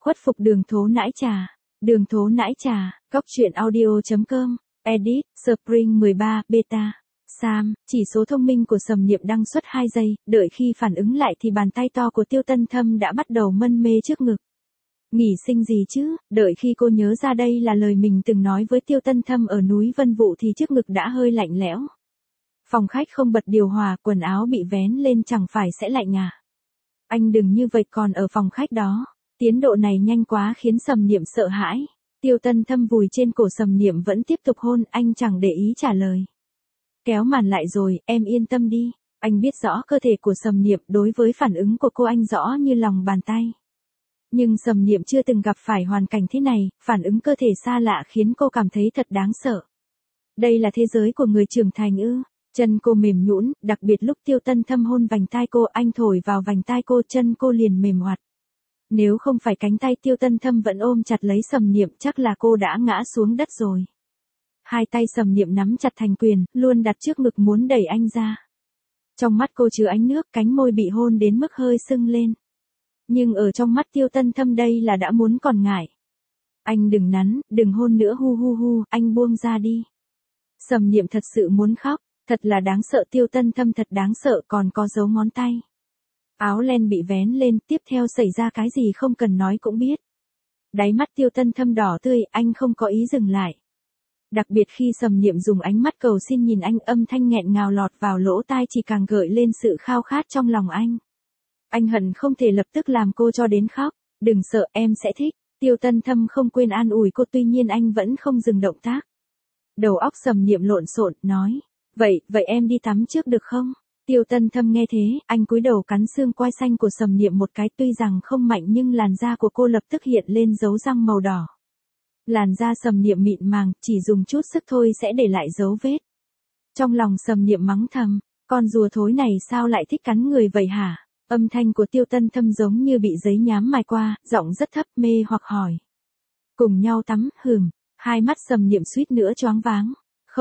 Khuất phục đường thố nãi trà. Đường thố nãi trà, góc truyện audio.com, edit, Spring 13, beta. Sam, chỉ số thông minh của Sầm Niệm đăng suất 2 giây, đợi khi phản ứng lại thì bàn tay to của Tiêu Tân Thâm đã bắt đầu mân mê trước ngực. Nghỉ sinh gì chứ, đợi khi cô nhớ ra đây là lời mình từng nói với Tiêu Tân Thâm ở núi Vân Vụ thì trước ngực đã hơi lạnh lẽo. Phòng khách không bật điều hòa, quần áo bị vén lên chẳng phải sẽ lạnh à? Anh đừng như vậy, còn ở phòng khách đó. Tiến độ này nhanh quá khiến Sầm Niệm sợ hãi. Tiêu Tân Thâm vùi trên cổ Sầm Niệm vẫn tiếp tục hôn, anh chẳng để ý trả lời. Kéo màn lại rồi, em yên tâm đi. Anh biết rõ cơ thể của Sầm Niệm, đối với phản ứng của cô anh rõ như lòng bàn tay. Nhưng Sầm Niệm chưa từng gặp phải hoàn cảnh thế này, phản ứng cơ thể xa lạ khiến cô cảm thấy thật đáng sợ. Đây là thế giới của người trưởng thành ư? Chân cô mềm nhũn, đặc biệt lúc Tiêu Tân Thâm hôn vành tai cô, anh thổi vào vành tai cô, chân cô liền mềm oặt. Nếu không phải cánh tay Tiêu Tân Thâm vẫn ôm chặt lấy Sầm Niệm, chắc là cô đã ngã xuống đất rồi. Hai tay Sầm Niệm nắm chặt thành quyền, luôn đặt trước ngực muốn đẩy anh ra. Trong mắt cô chứa ánh nước, cánh môi bị hôn đến mức hơi sưng lên. Nhưng ở trong mắt Tiêu Tân Thâm đây là đã muốn còn ngại. Anh đừng nắn, đừng hôn nữa, hu hu hu, anh buông ra đi. Sầm Niệm thật sự muốn khóc, thật là đáng sợ, Tiêu Tân Thâm thật đáng sợ, còn có dấu ngón tay. Áo len bị vén lên, tiếp theo xảy ra cái gì không cần nói cũng biết. Đáy mắt Tiêu Tân Thâm đỏ tươi, anh không có ý dừng lại. Đặc biệt khi Sầm Niệm dùng ánh mắt cầu xin nhìn anh, âm thanh nghẹn ngào lọt vào lỗ tai chỉ càng gợi lên sự khao khát trong lòng anh. Anh hận không thể lập tức làm cô cho đến khóc. Đừng sợ, em sẽ thích. Tiêu Tân Thâm không quên an ủi cô, tuy nhiên anh vẫn không dừng động tác. Đầu óc Sầm Niệm lộn xộn, nói. Vậy em đi tắm trước được không? Tiêu Tân Thâm nghe thế, anh cúi đầu cắn xương quai xanh của Sầm Niệm một cái, tuy rằng không mạnh nhưng làn da của cô lập tức hiện lên dấu răng màu đỏ. Làn da Sầm Niệm mịn màng, chỉ dùng chút sức thôi sẽ để lại dấu vết. Trong lòng Sầm Niệm mắng thầm, con rùa thối này sao lại thích cắn người vậy hả? Âm thanh của Tiêu Tân Thâm giống như bị giấy nhám mài qua, giọng rất thấp, mê hoặc hỏi. Cùng nhau tắm, hai mắt Sầm Niệm suýt nữa choáng váng.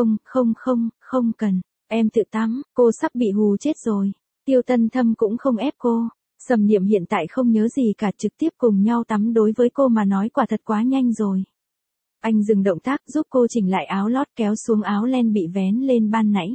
Không cần, em tự tắm, cô sắp bị hù chết rồi. Tiêu Tân Thâm cũng không ép cô. Sầm Niệm hiện tại không nhớ gì cả, trực tiếp cùng nhau tắm đối với cô mà nói quả thật quá nhanh rồi. Anh dừng động tác giúp cô chỉnh lại áo lót, kéo xuống áo len bị vén lên ban nãy.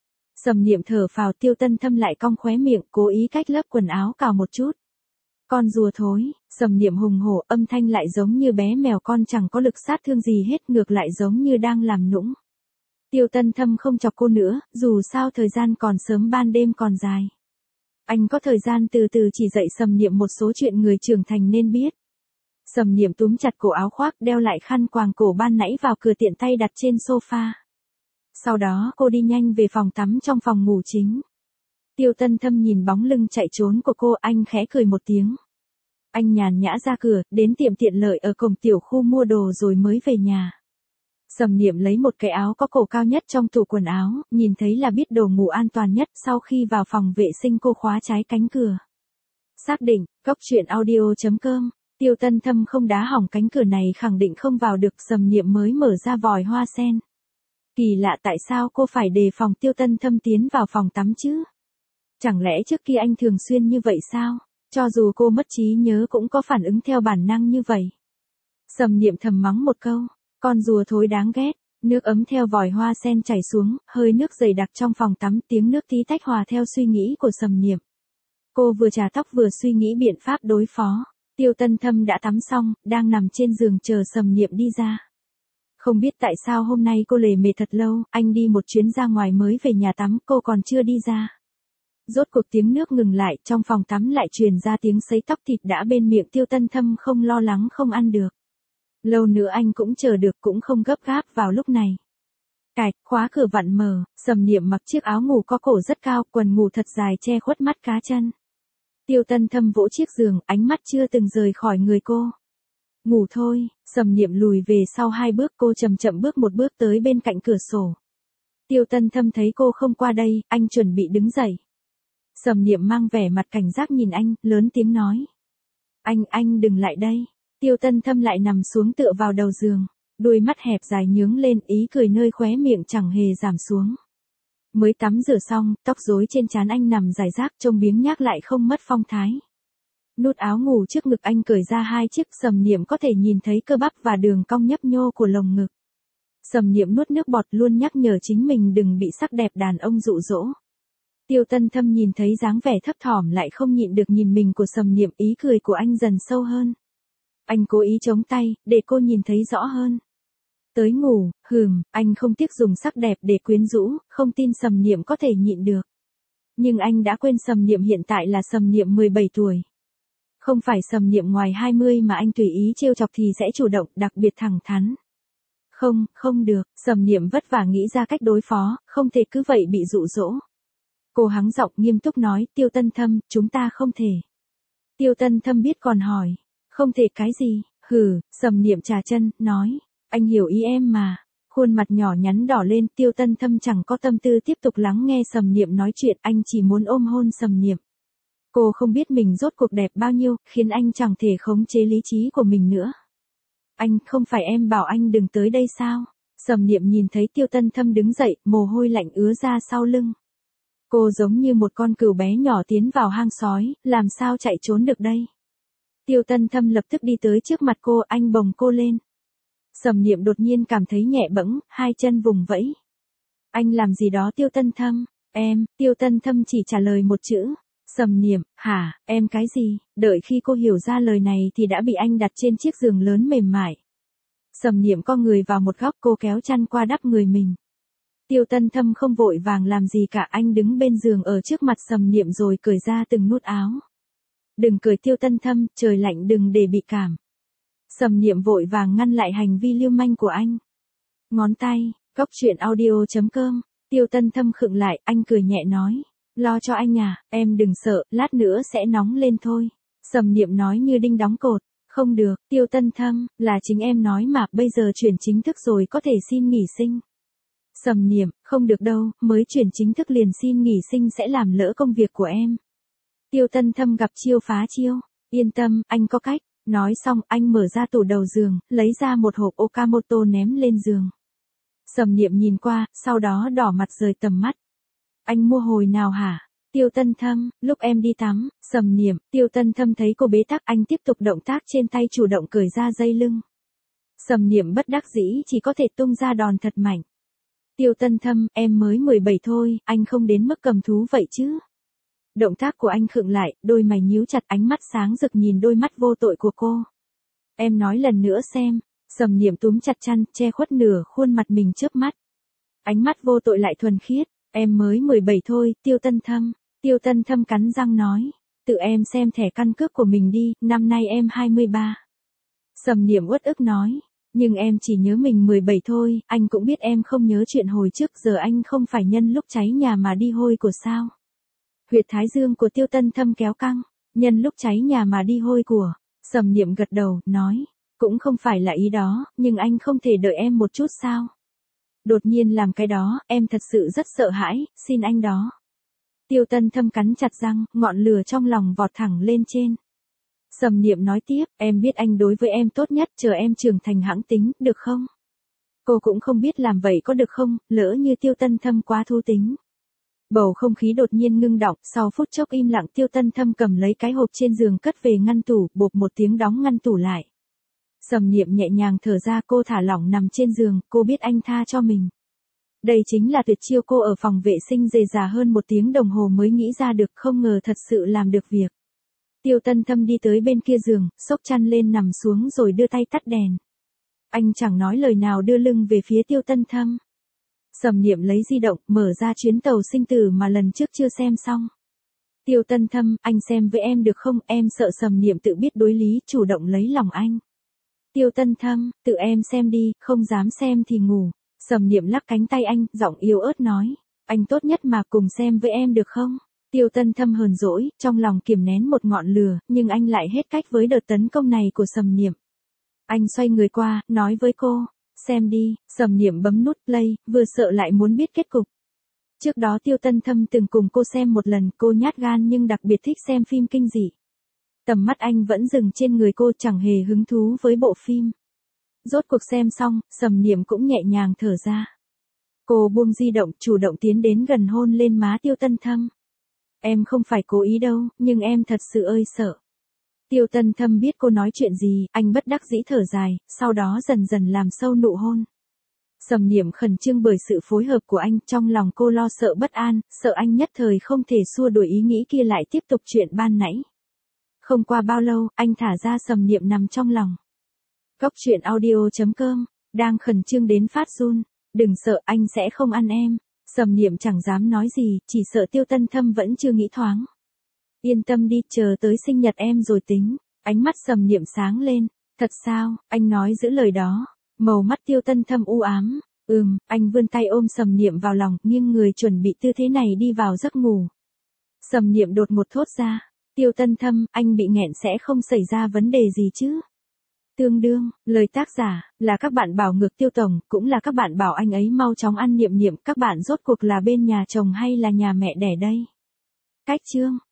Sầm Niệm thở phào, Tiêu Tân Thâm lại cong khóe miệng, cố ý cách lớp quần áo cào một chút. Con rùa thối, Sầm Niệm hùng hổ, âm thanh lại giống như bé mèo con, chẳng có lực sát thương gì hết, ngược lại giống như đang làm nũng. Tiêu Tân Thâm không chọc cô nữa, dù sao thời gian còn sớm, ban đêm còn dài. Anh có thời gian từ từ chỉ dạy Sầm Niệm một số chuyện người trưởng thành nên biết. Sầm Niệm túm chặt cổ áo khoác, đeo lại khăn quàng cổ ban nãy vào cửa, tiện tay đặt trên sofa. Sau đó cô đi nhanh về phòng tắm trong phòng ngủ chính. Tiêu Tân Thâm nhìn bóng lưng chạy trốn của cô, anh khẽ cười một tiếng. Anh nhàn nhã ra cửa, đến tiệm tiện lợi ở cổng tiểu khu mua đồ rồi mới về nhà. Sầm Niệm lấy một cái áo có cổ cao nhất trong tủ quần áo, nhìn thấy là biết đồ ngủ an toàn nhất. Sau khi vào phòng vệ sinh cô khóa trái cánh cửa. Xác định, góc truyện audio.com, Tiêu Tân Thâm không đá hỏng cánh cửa này, khẳng định không vào được. Sầm Niệm mới mở ra vòi hoa sen. Kỳ lạ, tại sao cô phải đề phòng Tiêu Tân Thâm tiến vào phòng tắm chứ? Chẳng lẽ trước kia anh thường xuyên như vậy sao? Cho dù cô mất trí nhớ cũng có phản ứng theo bản năng như vậy. Sầm Niệm thầm mắng một câu, con rùa thối đáng ghét. Nước ấm theo vòi hoa sen chảy xuống, hơi nước dày đặc trong phòng tắm, tiếng nước tí tách hòa theo suy nghĩ của Sầm Niệm. Cô vừa chà tóc vừa suy nghĩ biện pháp đối phó. Tiêu Tân Thâm đã tắm xong, đang nằm trên giường chờ Sầm Niệm đi ra. Không biết tại sao hôm nay cô lề mề thật lâu, anh đi một chuyến ra ngoài mới về nhà tắm, cô còn chưa đi ra. Rốt cuộc tiếng nước ngừng lại, trong phòng tắm lại truyền ra tiếng sấy tóc, thịt đã bên miệng. Tiêu Tân Thâm không lo lắng không ăn được. Lâu nữa anh cũng chờ được, cũng không gấp gáp vào lúc này. Cạch, khóa cửa vặn mở, Sầm Niệm mặc chiếc áo ngủ có cổ rất cao, quần ngủ thật dài che khuất mắt cá chân. Tiêu Tân Thâm vỗ chiếc giường, ánh mắt chưa từng rời khỏi người cô. Ngủ thôi. Sầm Niệm lùi về sau 2 bước, cô chậm chậm bước một bước tới bên cạnh cửa sổ. Tiêu Tân Thâm thấy cô không qua đây, anh chuẩn bị đứng dậy. Sầm Niệm mang vẻ mặt cảnh giác nhìn anh, lớn tiếng nói. Anh đừng lại đây. Tiêu Tân Thâm lại nằm xuống tựa vào đầu giường. Đôi mắt hẹp dài nhướng lên, ý cười nơi khóe miệng chẳng hề giảm xuống. Mới tắm rửa xong, tóc rối trên trán anh nằm rải rác, trông biếng nhác lại không mất phong thái. Nút áo ngủ trước ngực anh cởi ra 2 chiếc, Sầm Niệm có thể nhìn thấy cơ bắp và đường cong nhấp nhô của lồng ngực. Sầm Niệm nuốt nước bọt, luôn nhắc nhở chính mình đừng bị sắc đẹp đàn ông dụ dỗ. Tiêu Tân Thâm nhìn thấy dáng vẻ thấp thỏm lại không nhịn được nhìn mình của Sầm Niệm, ý cười của anh dần sâu hơn. Anh cố ý chống tay, để cô nhìn thấy rõ hơn. Tới ngủ, anh không tiếc dùng sắc đẹp để quyến rũ, không tin Sầm Niệm có thể nhịn được. Nhưng anh đã quên Sầm Niệm hiện tại là Sầm Niệm 17 tuổi. Không phải Sầm Niệm ngoài 20 mà anh tùy ý trêu chọc thì sẽ chủ động, đặc biệt thẳng thắn. Không được, Sầm Niệm vất vả nghĩ ra cách đối phó, không thể cứ vậy bị dụ dỗ. Cô hắng giọng nghiêm túc nói, Tiêu Tân Thâm, chúng ta không thể. Tiêu Tân Thâm biết còn hỏi, không thể cái gì, Sầm Niệm trà chân, nói, anh hiểu ý em mà. Khuôn mặt nhỏ nhắn đỏ lên, Tiêu Tân Thâm chẳng có tâm tư tiếp tục lắng nghe Sầm Niệm nói chuyện, anh chỉ muốn ôm hôn Sầm Niệm. Cô không biết mình rốt cuộc đẹp bao nhiêu, khiến anh chẳng thể khống chế lý trí của mình nữa. Anh, không phải em bảo anh đừng tới đây sao? Sầm Niệm nhìn thấy Tiêu Tân Thâm đứng dậy, mồ hôi lạnh ứa ra sau lưng. Cô giống như một con cừu bé nhỏ tiến vào hang sói, làm sao chạy trốn được đây? Tiêu Tân Thâm lập tức đi tới trước mặt cô, anh bồng cô lên. Sầm Niệm đột nhiên cảm thấy nhẹ bẫng, 2 chân vùng vẫy. Anh làm gì đó Tiêu Tân Thâm? Em, Tiêu Tân Thâm chỉ trả lời một chữ. Sầm Niệm, hả, em cái gì? Đợi khi cô hiểu ra lời này thì đã bị anh đặt trên chiếc giường lớn mềm mại. Sầm Niệm co người vào một góc, cô kéo chăn qua đắp người mình. Tiêu Tân Thâm không vội vàng làm gì cả, anh đứng bên giường ở trước mặt Sầm Niệm rồi cởi ra từng nút áo. Đừng cởi Tiêu Tân Thâm, trời lạnh đừng để bị cảm. Sầm Niệm vội vàng ngăn lại hành vi lưu manh của anh. Ngón tay, Cóc Truyện Audio.com. Tiêu Tân Thâm khựng lại, anh cười nhẹ nói. Lo cho anh à, em đừng sợ, lát nữa sẽ nóng lên thôi. Sầm Niệm nói như đinh đóng cột. Không được, Tiêu Tân Thâm, là chính em nói mà, bây giờ chuyển chính thức rồi có thể xin nghỉ sinh. Sầm Niệm, không được đâu, mới chuyển chính thức liền xin nghỉ sinh sẽ làm lỡ công việc của em. Tiêu Tân Thâm gặp chiêu phá chiêu. Yên tâm, anh có cách. Nói xong, anh mở ra tủ đầu giường, lấy ra một hộp Okamoto ném lên giường. Sầm Niệm nhìn qua, sau đó đỏ mặt rời tầm mắt. Anh mua hồi nào hả? Tiêu Tân Thâm, lúc em đi tắm. Sầm Niệm, Tiêu Tân Thâm thấy cô bế tắc, anh tiếp tục động tác trên tay chủ động cởi ra dây lưng. Sầm Niệm bất đắc dĩ chỉ có thể tung ra đòn thật mạnh. Tiêu Tân Thâm, em mới 17 thôi, anh không đến mức cầm thú vậy chứ. Động tác của anh khựng lại, đôi mày nhíu chặt, ánh mắt sáng rực nhìn đôi mắt vô tội của cô. Em nói lần nữa xem. Sầm Niệm túm chặt chăn, che khuất nửa khuôn mặt mình chớp mắt. Ánh mắt vô tội lại thuần khiết. Em mới 17 thôi, Tiêu Tân Thâm. Tiêu Tân Thâm cắn răng nói. Tự em xem thẻ căn cước của mình đi, năm nay em 23. Sầm Niệm uất ức nói. Nhưng em chỉ nhớ mình 17 thôi, anh cũng biết em không nhớ chuyện hồi trước, giờ anh không phải nhân lúc cháy nhà mà đi hôi của sao. Huyệt thái dương của Tiêu Tân Thâm kéo căng, nhân lúc cháy nhà mà đi hôi của. Sầm Niệm gật đầu, nói. Cũng không phải là ý đó, nhưng anh không thể đợi em một chút sao? Đột nhiên làm cái đó, em thật sự rất sợ hãi, xin anh đó. Tiêu Tân Thâm cắn chặt răng, ngọn lửa trong lòng vọt thẳng lên trên. Sầm Niệm nói tiếp, em biết anh đối với em tốt nhất, chờ em trưởng thành hẵng tính, được không? Cô cũng không biết làm vậy có được không, lỡ như Tiêu Tân Thâm quá thú tính. Bầu không khí đột nhiên ngưng đọng, sau phút chốc im lặng Tiêu Tân Thâm cầm lấy cái hộp trên giường cất về ngăn tủ, bộp một tiếng đóng ngăn tủ lại. Sầm Niệm nhẹ nhàng thở ra, cô thả lỏng nằm trên giường, cô biết anh tha cho mình. Đây chính là tuyệt chiêu cô ở phòng vệ sinh rề rà hơn 1 tiếng đồng hồ mới nghĩ ra được, không ngờ thật sự làm được việc. Tiêu Tân Thâm đi tới bên kia giường, xốc chăn lên nằm xuống rồi đưa tay tắt đèn. Anh chẳng nói lời nào đưa lưng về phía Tiêu Tân Thâm. Sầm Niệm lấy di động, mở ra chuyến tàu sinh tử mà lần trước chưa xem xong. Tiêu Tân Thâm, anh xem với em được không, em sợ Sầm Niệm tự biết đối lý, chủ động lấy lòng anh. Tiêu Tân Thâm, tự em xem đi, không dám xem thì ngủ. Sầm Niệm lắc cánh tay anh, giọng yếu ớt nói. Anh tốt nhất mà cùng xem với em được không? Tiêu Tân Thâm hờn dỗi, trong lòng kiềm nén một ngọn lửa, nhưng anh lại hết cách với đợt tấn công này của Sầm Niệm. Anh xoay người qua, nói với cô. Xem đi, Sầm Niệm bấm nút play, vừa sợ lại muốn biết kết cục. Trước đó Tiêu Tân Thâm từng cùng cô xem một lần, cô nhát gan nhưng đặc biệt thích xem phim kinh dị. Tầm mắt anh vẫn dừng trên người cô, chẳng hề hứng thú với bộ phim. Rốt cuộc xem xong, Sầm Niệm cũng nhẹ nhàng thở ra. Cô buông di động, chủ động tiến đến gần hôn lên má Tiêu Tân Thâm. Em không phải cố ý đâu, nhưng em thật sự ơi sợ. Tiêu Tân Thâm biết cô nói chuyện gì, anh bất đắc dĩ thở dài, sau đó dần dần làm sâu nụ hôn. Sầm Niệm khẩn trương bởi sự phối hợp của anh, trong lòng cô lo sợ bất an, sợ anh nhất thời không thể xua đuổi ý nghĩ kia lại tiếp tục chuyện ban nãy. Không qua bao lâu, anh thả ra Sầm Niệm nằm trong lòng. Góc truyện audio.com, đang khẩn trương đến phát run. Đừng sợ, anh sẽ không ăn em. Sầm Niệm chẳng dám nói gì, chỉ sợ Tiêu Tân Thâm vẫn chưa nghĩ thoáng. Yên tâm đi, chờ tới sinh nhật em rồi tính. Ánh mắt Sầm Niệm sáng lên. Thật sao, anh nói giữ lời đó. Màu mắt Tiêu Tân Thâm u ám. Anh vươn tay ôm Sầm Niệm vào lòng, nghiêng người chuẩn bị tư thế này đi vào giấc ngủ. Sầm Niệm đột một thốt ra. Tiêu Tân Thâm, anh bị nghẹn sẽ không xảy ra vấn đề gì chứ? Tương đương, lời tác giả, là các bạn bảo ngược Tiêu Tổng, cũng là các bạn bảo anh ấy mau chóng ăn Niệm Niệm, các bạn rốt cuộc là bên nhà chồng hay là nhà mẹ đẻ đây? Cách chương.